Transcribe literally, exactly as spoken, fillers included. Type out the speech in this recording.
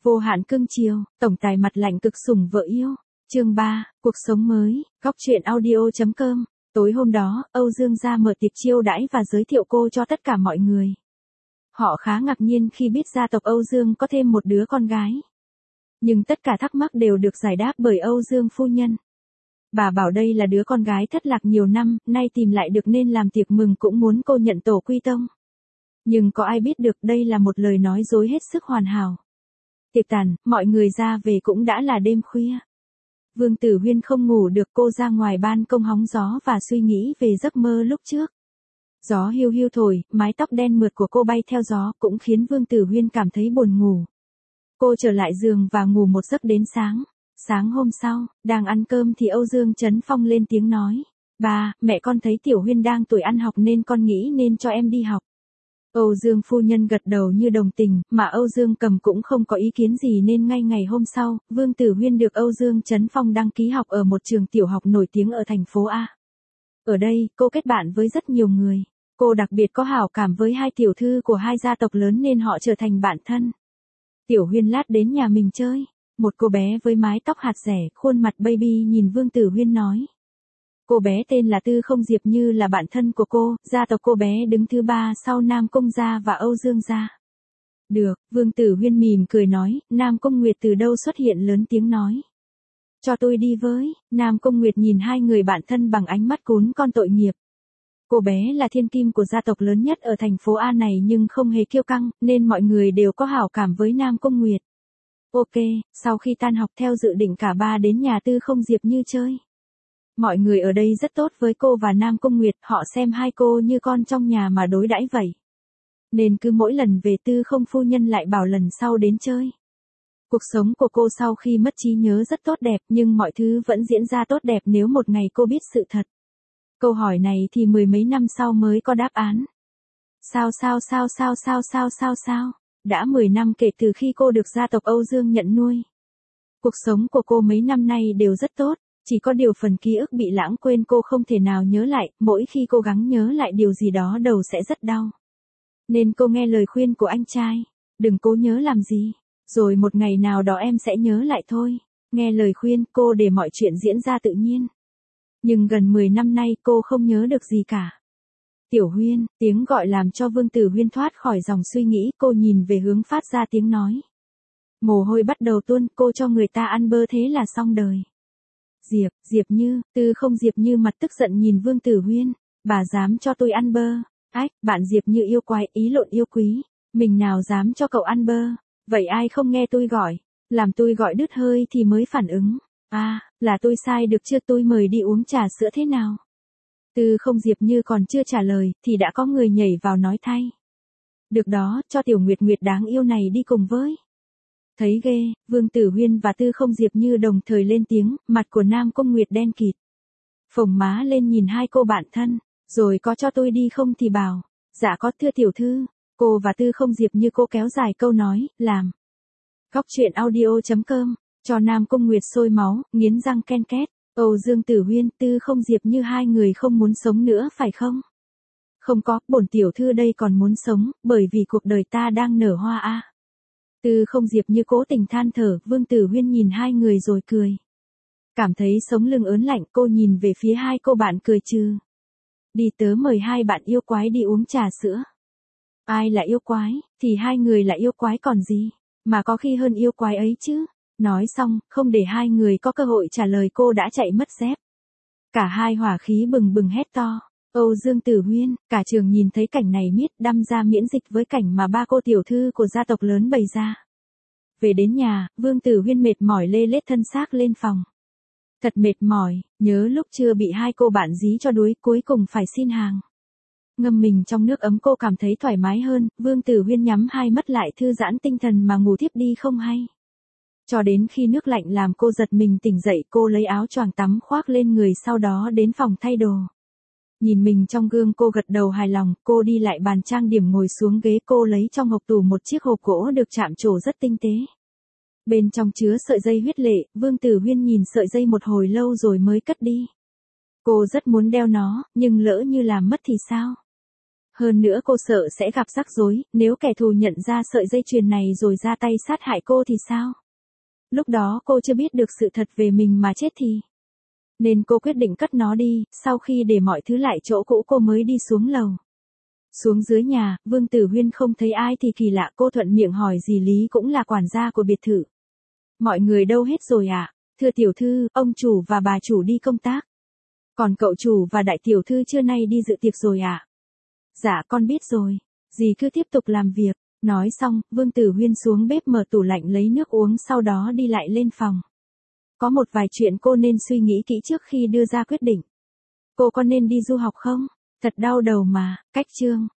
Vô hạn cưng chiều, tổng tài mặt lạnh cực sủng vợ yêu. Chương ba, cuộc sống mới, góc truyện audio chấm com. Tối hôm đó, Âu Dương gia mở tiệc chiêu đãi và giới thiệu cô cho tất cả mọi người. Họ khá ngạc nhiên khi biết gia tộc Âu Dương có thêm một đứa con gái. Nhưng tất cả thắc mắc đều được giải đáp bởi Âu Dương phu nhân. Bà bảo đây là đứa con gái thất lạc nhiều năm, nay tìm lại được nên làm tiệc mừng cũng muốn cô nhận tổ quy tông. Nhưng có ai biết được đây là một lời nói dối hết sức hoàn hảo. Tiệc tàn, mọi người ra về cũng đã là đêm khuya. Vương Tử Huyên không ngủ được, cô ra ngoài ban công hóng gió và suy nghĩ về giấc mơ lúc trước. Gió hiu hiu thổi, mái tóc đen mượt của cô bay theo gió cũng khiến Vương Tử Huyên cảm thấy buồn ngủ. Cô trở lại giường và ngủ một giấc đến sáng. Sáng hôm sau, đang ăn cơm thì Âu Dương Trấn Phong lên tiếng nói. Ba, mẹ con thấy Tiểu Huyên đang tuổi ăn học nên con nghĩ nên cho em đi học. Âu Dương phu nhân gật đầu như đồng tình, mà Âu Dương Cầm cũng không có ý kiến gì nên ngay ngày hôm sau, Vương Tử Huyên được Âu Dương Trấn Phong đăng ký học ở một trường tiểu học nổi tiếng ở thành phố A. Ở đây, cô kết bạn với rất nhiều người. Cô đặc biệt có hảo cảm với hai tiểu thư của hai gia tộc lớn nên họ trở thành bạn thân. Tiểu Huyên lát đến nhà mình chơi. Một cô bé với mái tóc hạt rẻ, khuôn mặt baby nhìn Vương Tử Huyên nói. Cô bé tên là Tư Không Diệp Như là bạn thân của cô, gia tộc cô bé đứng thứ ba sau Nam Cung gia và Âu Dương gia. Được, Vương Tử Huyên mỉm cười nói, Nam Cung Nguyệt từ đâu xuất hiện lớn tiếng nói. Cho tôi đi với, Nam Cung Nguyệt nhìn hai người bạn thân bằng ánh mắt cún con tội nghiệp. Cô bé là thiên kim của gia tộc lớn nhất ở thành phố A này nhưng không hề kiêu căng, nên mọi người đều có hảo cảm với Nam Cung Nguyệt. Ok, sau khi tan học theo dự định cả ba đến nhà Tư Không Diệp Như chơi. Mọi người ở đây rất tốt với cô và Nam Cung Nguyệt, họ xem hai cô như con trong nhà mà đối đãi vậy. Nên cứ mỗi lần về Tư Không phu nhân lại bảo lần sau đến chơi. Cuộc sống của cô sau khi mất trí nhớ rất tốt đẹp nhưng mọi thứ vẫn diễn ra tốt đẹp nếu một ngày cô biết sự thật. Câu hỏi này thì mười mấy năm sau mới có đáp án. Sao sao sao sao sao sao sao sao? Đã mười năm kể từ khi cô được gia tộc Âu Dương nhận nuôi. Cuộc sống của cô mấy năm nay đều rất tốt, chỉ có điều phần ký ức bị lãng quên cô không thể nào nhớ lại, mỗi khi cố gắng nhớ lại điều gì đó đầu sẽ rất đau. Nên cô nghe lời khuyên của anh trai, đừng cố nhớ làm gì, rồi một ngày nào đó em sẽ nhớ lại thôi. Nghe lời khuyên cô để mọi chuyện diễn ra tự nhiên. Nhưng gần mười năm nay cô không nhớ được gì cả. Tiểu Huyên, tiếng gọi làm cho Vương Tử Huyên thoát khỏi dòng suy nghĩ, cô nhìn về hướng phát ra tiếng nói. Mồ hôi bắt đầu tuôn, cô cho người ta ăn bơ thế là xong đời. Diệp, Diệp Như, Tư Không Diệp Như mặt tức giận nhìn Vương Tử Huyên, bà dám cho tôi ăn bơ. Ách, bạn Diệp Như yêu quái, ý lộn yêu quý, mình nào dám cho cậu ăn bơ, vậy ai không nghe tôi gọi, làm tôi gọi đứt hơi thì mới phản ứng. À, là tôi sai được chưa, tôi mời đi uống trà sữa thế nào? Tư Không Diệp Như còn chưa trả lời, thì đã có người nhảy vào nói thay. Được đó, cho Tiểu Nguyệt Nguyệt đáng yêu này đi cùng với. Thấy ghê, Vương Tử Huyên và Tư Không Diệp Như đồng thời lên tiếng, mặt của Nam Cung Nguyệt đen kịt. Phồng má lên nhìn hai cô bạn thân, rồi có cho tôi đi không thì bảo. Dạ có thưa tiểu thư, cô và Tư Không Diệp Như cô kéo dài câu nói, làm. Góc truyện audio chấm com, cho Nam Cung Nguyệt sôi máu, nghiến răng ken két. Âu Dương Tử Huyên, Tư Không Diệp Như hai người không muốn sống nữa phải không? Không có, bổn tiểu thư đây còn muốn sống, bởi vì cuộc đời ta đang nở hoa a. À. Tư Không Diệp Như cố tình than thở, Vương Tử Huyên nhìn hai người rồi cười. Cảm thấy sống lưng ớn lạnh, cô nhìn về phía hai cô bạn cười trừ. Đi tớ mời hai bạn yêu quái đi uống trà sữa. Ai là yêu quái, thì hai người là yêu quái còn gì, mà có khi hơn yêu quái ấy chứ. Nói xong, không để hai người có cơ hội trả lời cô đã chạy mất dép. Cả hai hỏa khí bừng bừng hét to. Âu Dương Tử Huyên, cả trường nhìn thấy cảnh này miết đăm ra miễn dịch với cảnh mà ba cô tiểu thư của gia tộc lớn bày ra. Về đến nhà, Vương Tử Huyên mệt mỏi lê lết thân xác lên phòng. Thật mệt mỏi, nhớ lúc chưa bị hai cô bạn dí cho đuối cuối cùng phải xin hàng. Ngâm mình trong nước ấm cô cảm thấy thoải mái hơn, Vương Tử Huyên nhắm hai mắt lại thư giãn tinh thần mà ngủ thiếp đi không hay. Cho đến khi nước lạnh làm cô giật mình tỉnh dậy, cô lấy áo choàng tắm khoác lên người sau đó đến phòng thay đồ. Nhìn mình trong gương cô gật đầu hài lòng, cô đi lại bàn trang điểm ngồi xuống ghế, cô lấy trong hộc tủ một chiếc hộp gỗ được chạm trổ rất tinh tế. Bên trong chứa sợi dây huyết lệ, Vương Tử Huyên nhìn sợi dây một hồi lâu rồi mới cất đi. Cô rất muốn đeo nó, nhưng lỡ như làm mất thì sao? Hơn nữa cô sợ sẽ gặp rắc rối, nếu kẻ thù nhận ra sợi dây chuyền này rồi ra tay sát hại cô thì sao? Lúc đó cô chưa biết được sự thật về mình mà chết thì. Nên cô quyết định cất nó đi, sau khi để mọi thứ lại chỗ cũ cô mới đi xuống lầu. Xuống dưới nhà, Vương Tử Huyên không thấy ai thì kỳ lạ, cô thuận miệng hỏi dì Lý cũng là quản gia của biệt thự. Mọi người đâu hết rồi ạ? À? Thưa tiểu thư, ông chủ và bà chủ đi công tác. Còn cậu chủ và đại tiểu thư trưa nay đi dự tiệc rồi ạ? À? Dạ con biết rồi. Dì cứ tiếp tục làm việc. Nói xong, Vương Tử Huyên xuống bếp mở tủ lạnh lấy nước uống, sau đó đi lại lên phòng. Có một vài chuyện cô nên suy nghĩ kỹ trước khi đưa ra quyết định. Cô có nên đi du học không? Thật đau đầu mà. Cách chương.